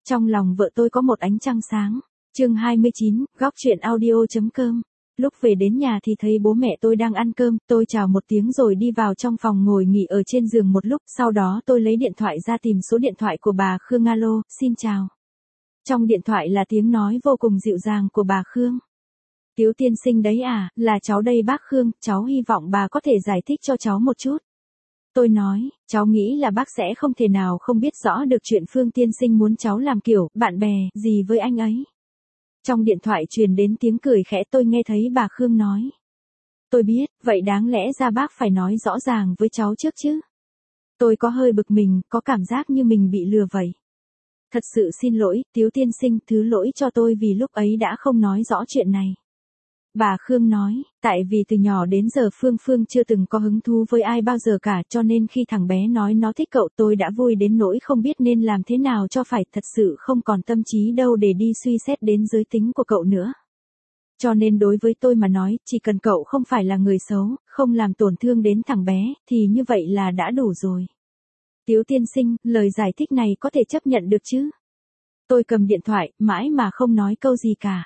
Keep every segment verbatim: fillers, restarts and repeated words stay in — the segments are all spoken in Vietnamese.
Trong lòng vợ tôi có một ánh trăng sáng. Chương hai mươi chín, góc truyện audio.com. Lúc về đến nhà thì thấy bố mẹ tôi đang ăn cơm, tôi chào một tiếng rồi đi vào trong phòng ngồi nghỉ ở trên giường một lúc, sau đó tôi lấy điện thoại ra tìm số điện thoại của bà Khương. Alo, xin chào. Trong điện thoại là tiếng nói vô cùng dịu dàng của bà Khương. Tiếu tiên sinh đấy à, là cháu đây bác Khương, cháu hy vọng bà có thể giải thích cho cháu một chút. Tôi nói, cháu nghĩ là bác sẽ không thể nào không biết rõ được chuyện Phương tiên sinh muốn cháu làm kiểu, bạn bè, gì với anh ấy. Trong điện thoại truyền đến tiếng cười khẽ, tôi nghe thấy bà Khương nói. Tôi biết, vậy đáng lẽ ra bác phải nói rõ ràng với cháu trước chứ. Tôi có hơi bực mình, có cảm giác như mình bị lừa vậy. Thật sự xin lỗi, Tiếu tiên sinh, thứ lỗi cho tôi vì lúc ấy đã không nói rõ chuyện này. Bà Khương nói, tại vì từ nhỏ đến giờ Phương Phương chưa từng có hứng thú với ai bao giờ cả, cho nên khi thằng bé nói nó thích cậu tôi đã vui đến nỗi không biết nên làm thế nào cho phải, thật sự không còn tâm trí đâu để đi suy xét đến giới tính của cậu nữa. Cho nên đối với tôi mà nói, chỉ cần cậu không phải là người xấu, không làm tổn thương đến thằng bé, thì như vậy là đã đủ rồi. Tiếu tiên sinh, lời giải thích này có thể chấp nhận được chứ? Tôi cầm điện thoại, mãi mà không nói câu gì cả.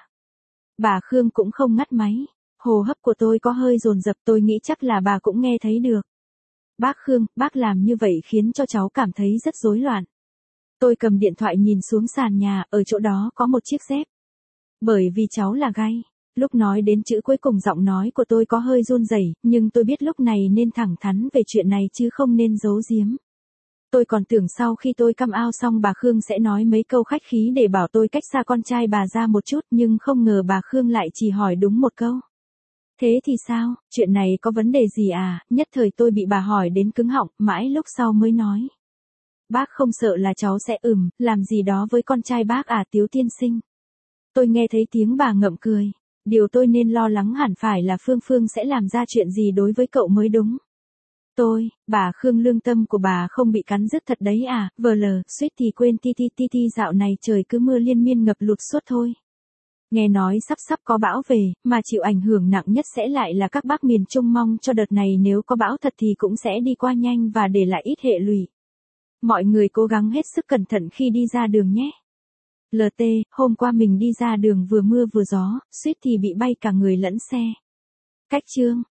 Bà Khương cũng không ngắt máy. Hô hấp của tôi có hơi dồn dập, tôi nghĩ chắc là bà cũng nghe thấy được. Bác Khương, bác làm như vậy khiến cho cháu cảm thấy rất rối loạn. Tôi cầm điện thoại nhìn xuống sàn nhà, ở chỗ đó có một chiếc dép. Bởi vì cháu là gay. Lúc nói đến chữ cuối cùng giọng nói của tôi có hơi run rẩy, nhưng tôi biết lúc này nên thẳng thắn về chuyện này chứ không nên giấu giếm. Tôi còn tưởng sau khi tôi come out xong bà Khương sẽ nói mấy câu khách khí để bảo tôi cách xa con trai bà ra một chút, nhưng không ngờ bà Khương lại chỉ hỏi đúng một câu. Thế thì sao, chuyện này có vấn đề gì à? Nhất thời tôi bị bà hỏi đến cứng họng, mãi lúc sau mới nói. Bác không sợ là cháu sẽ ừm, làm gì đó với con trai bác à Tiếu tiên sinh? Tôi nghe thấy tiếng bà ngậm cười. Điều tôi nên lo lắng hẳn phải là Phương Phương sẽ làm ra chuyện gì đối với cậu mới đúng. Tôi, bà Khương lương tâm của bà không bị cắn rứt thật đấy à, vờ lờ, suýt thì quên ti ti ti ti dạo này trời cứ mưa liên miên ngập lụt suốt thôi. Nghe nói sắp sắp có bão về, mà chịu ảnh hưởng nặng nhất sẽ lại là các bác miền Trung, mong cho đợt này nếu có bão thật thì cũng sẽ đi qua nhanh và để lại ít hệ lụy. Mọi người cố gắng hết sức cẩn thận khi đi ra đường nhé. lờ tê, hôm qua mình đi ra đường vừa mưa vừa gió, suýt thì bị bay cả người lẫn xe. Cách chương.